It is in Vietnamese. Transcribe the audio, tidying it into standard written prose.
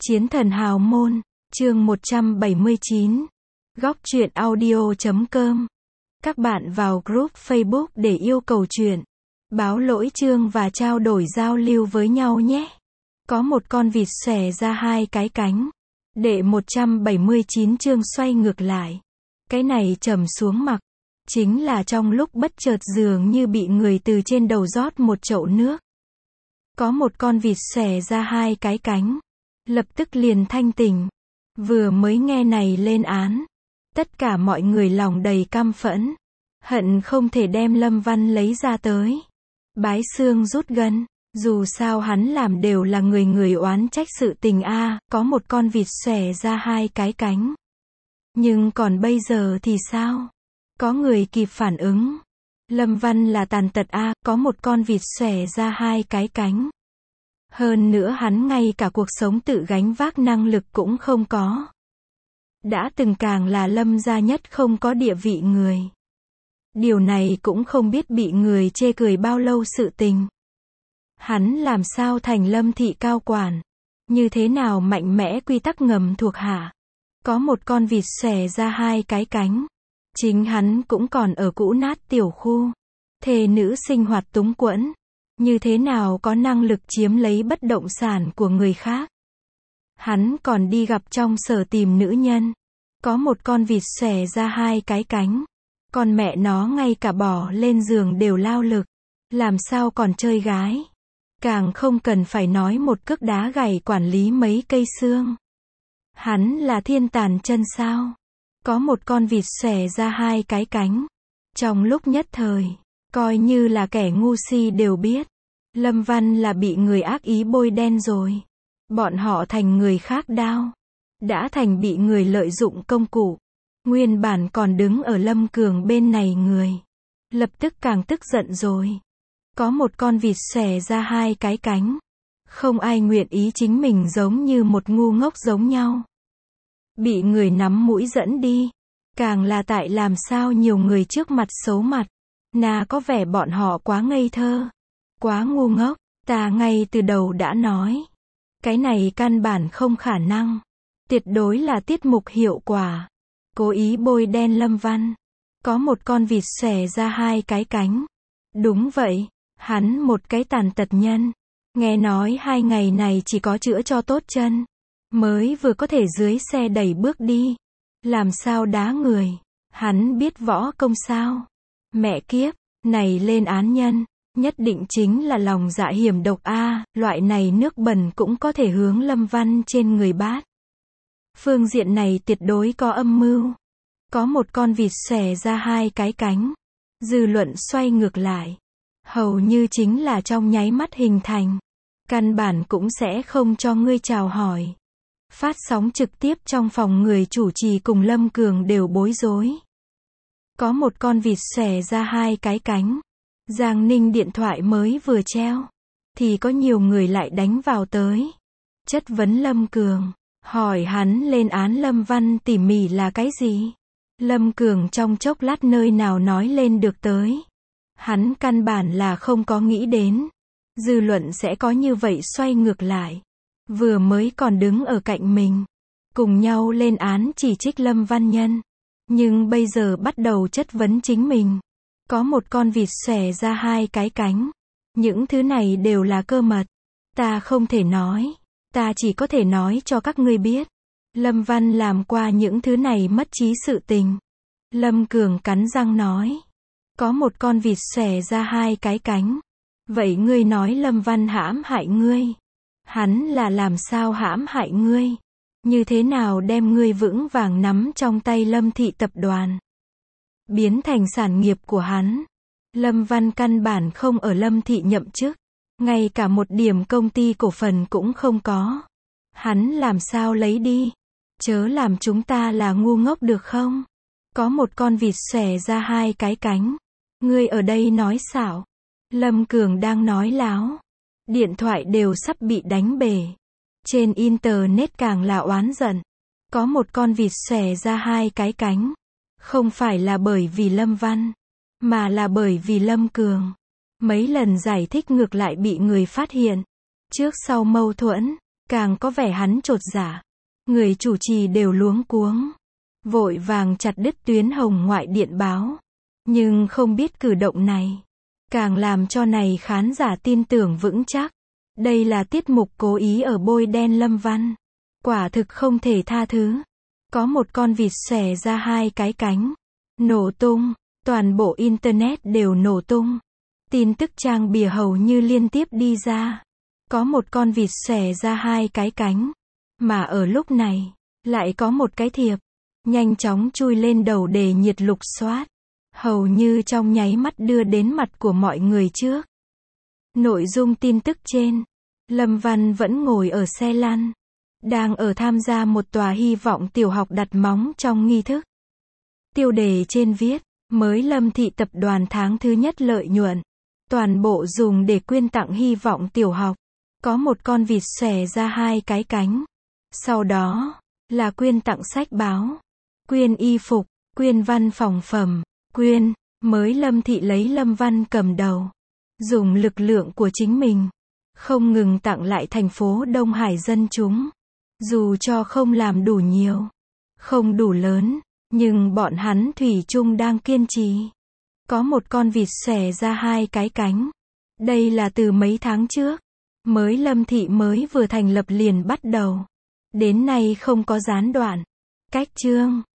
Chiến thần hào môn, chương 179. Góc truyện audio.com. Các bạn vào group Facebook để yêu cầu truyện, báo lỗi chương và trao đổi giao lưu với nhau nhé. Có một con vịt xòe ra hai cái cánh. Đệ 179 chương xoay ngược lại. Cái này trầm xuống mặc. Chính là trong lúc bất chợt dường như bị người từ trên đầu rót một chậu nước. Có một con vịt xòe ra hai cái cánh. Lập tức liền thanh tỉnh. Vừa mới nghe này lên án. Tất cả mọi người lòng đầy căm phẫn. Hận không thể đem Lâm Văn lấy ra tới. Bái xương rút gân. Dù sao hắn làm đều là người oán trách sự tình a, có một con vịt xòe ra hai cái cánh. Nhưng còn bây giờ thì sao? Có người kịp phản ứng. Lâm Văn là tàn tật a, có một con vịt xòe ra hai cái cánh. Hơn nữa hắn ngay cả cuộc sống tự gánh vác năng lực cũng không có. Đã từng càng là Lâm gia nhất không có địa vị người. Điều này cũng không biết bị người chê cười bao lâu sự tình. Hắn làm sao thành Lâm thị cao quản? Như thế nào mạnh mẽ quy tắc ngầm thuộc hạ? Có một con vịt xòe ra hai cái cánh. Chính hắn cũng còn ở cũ nát tiểu khu. Thê nữ sinh hoạt túng quẫn. Như thế nào có năng lực chiếm lấy bất động sản của người khác? Hắn còn đi gặp trong sở tìm nữ nhân. Có một con vịt xòe ra hai cái cánh. Con mẹ nó ngay cả bỏ lên giường đều lao lực. Làm sao còn chơi gái? Càng không cần phải nói một cước đá gảy quản lý mấy cây xương. Hắn là thiên tàn chân sao? Có một con vịt xòe ra hai cái cánh. Trong lúc nhất thời, coi như là kẻ ngu si đều biết. Lâm Văn là bị người ác ý bôi đen rồi. Bọn họ thành người khác đao. Đã thành bị người lợi dụng công cụ. Nguyên bản còn đứng ở Lâm Cường bên này người. Lập tức càng tức giận rồi. Có một con vịt xòe ra hai cái cánh. Không ai nguyện ý chính mình giống như một ngu ngốc giống nhau. Bị người nắm mũi dẫn đi. Càng là tại làm sao nhiều người trước mặt xấu mặt. Có vẻ bọn họ quá ngây thơ. Quá ngu ngốc. Ta ngay từ đầu đã nói. Cái này căn bản không khả năng. Tuyệt đối là tiết mục hiệu quả. Cố ý bôi đen Lâm Văn. Có một con vịt xòe ra hai cái cánh. Đúng vậy. Hắn một cái tàn tật nhân. Nghe nói 2 ngày này chỉ có chữa cho tốt chân. Mới vừa có thể dưới xe đẩy bước đi. Làm sao đá người. Hắn biết võ công sao. Mẹ kiếp. Này lên án nhân. Nhất định chính là lòng dạ hiểm độc a, loại này nước bẩn cũng có thể hướng Lâm Văn trên người bát. Phương diện này tuyệt đối có âm mưu. Có một con vịt xòe ra hai cái cánh. Dư luận xoay ngược lại. Hầu như chính là trong nháy mắt hình thành. Căn bản cũng sẽ không cho ngươi chào hỏi. Phát sóng trực tiếp trong phòng người chủ trì cùng Lâm Cường đều bối rối. Có một con vịt xòe ra hai cái cánh. Giang Ninh điện thoại mới vừa treo. Thì có nhiều người lại đánh vào tới. Chất vấn Lâm Cường. Hỏi hắn lên án Lâm Văn tỉ mỉ là cái gì? Lâm Cường trong chốc lát nơi nào nói lên được tới. Hắn căn bản là không có nghĩ đến. Dư luận sẽ có như vậy xoay ngược lại. Vừa mới còn đứng ở cạnh mình. Cùng nhau lên án chỉ trích Lâm Văn nhân. Nhưng bây giờ bắt đầu chất vấn chính mình. Có một con vịt xòe ra hai cái cánh. Những thứ này đều là cơ mật. Ta không thể nói. Ta chỉ có thể nói cho các ngươi biết. Lâm Văn làm qua những thứ này mất trí sự tình. Lâm Cường cắn răng nói. Có một con vịt xòe ra hai cái cánh. Vậy ngươi nói Lâm Văn hãm hại ngươi. Hắn là làm sao hãm hại ngươi? Như thế nào đem ngươi vững vàng nắm trong tay Lâm thị tập đoàn? Biến thành sản nghiệp của hắn. Lâm Văn căn bản không ở Lâm thị nhậm chức. Ngay cả một điểm công ty cổ phần cũng không có. Hắn làm sao lấy đi? Chớ làm chúng ta là ngu ngốc được không? Có một con vịt xòe ra hai cái cánh. Ngươi ở đây nói xạo. Lâm Cường đang nói láo. Điện thoại đều sắp bị đánh bể. Trên internet càng là oán giận. Có một con vịt xòe ra hai cái cánh. Không phải là bởi vì Lâm Văn. Mà là bởi vì Lâm Cường. Mấy lần giải thích ngược lại bị người phát hiện. Trước sau mâu thuẫn. càng có vẻ hắn chột dạ. Người chủ trì đều luống cuống, vội vàng chặt đứt tuyến hồng ngoại điện báo. Nhưng không biết cử động này, càng làm cho này khán giả tin tưởng vững chắc. Đây là tiết mục cố ý ở bôi đen Lâm Văn. Quả thực không thể tha thứ. Có một con vịt xòe ra hai cái cánh. Nổ tung, toàn bộ Internet đều nổ tung. Tin tức trang bìa hầu như liên tiếp đi ra. Có một con vịt xòe ra hai cái cánh. Mà ở lúc này, lại có một cái thiệp. Nhanh chóng chui lên đầu đề nhiệt lục soát. Hầu như trong nháy mắt đưa đến mặt của mọi người trước. Nội dung tin tức trên. Lâm Văn vẫn ngồi ở xe lăn. Đang ở tham gia một tòa hy vọng tiểu học đặt móng trong nghi thức. Tiêu đề trên viết, mới Lâm Thị tập đoàn tháng thứ nhất lợi nhuận. Toàn bộ dùng để quyên tặng hy vọng tiểu học. Có một con vịt xòe ra hai cái cánh. Sau đó, là quyên tặng sách báo, quyên y phục, quyên văn phòng phẩm, quyên, mới Lâm Thị lấy Lâm Văn cầm đầu. Dùng lực lượng của chính mình, không ngừng tặng lại thành phố Đông Hải dân chúng. Dù cho không làm đủ nhiều, không đủ lớn, nhưng bọn hắn thủy chung đang kiên trì. Có một con vịt xòe ra hai cái cánh. Đây là từ mấy tháng trước. Mới Lâm Thị mới vừa thành lập liền bắt đầu. Đến nay không có gián đoạn. Cách chương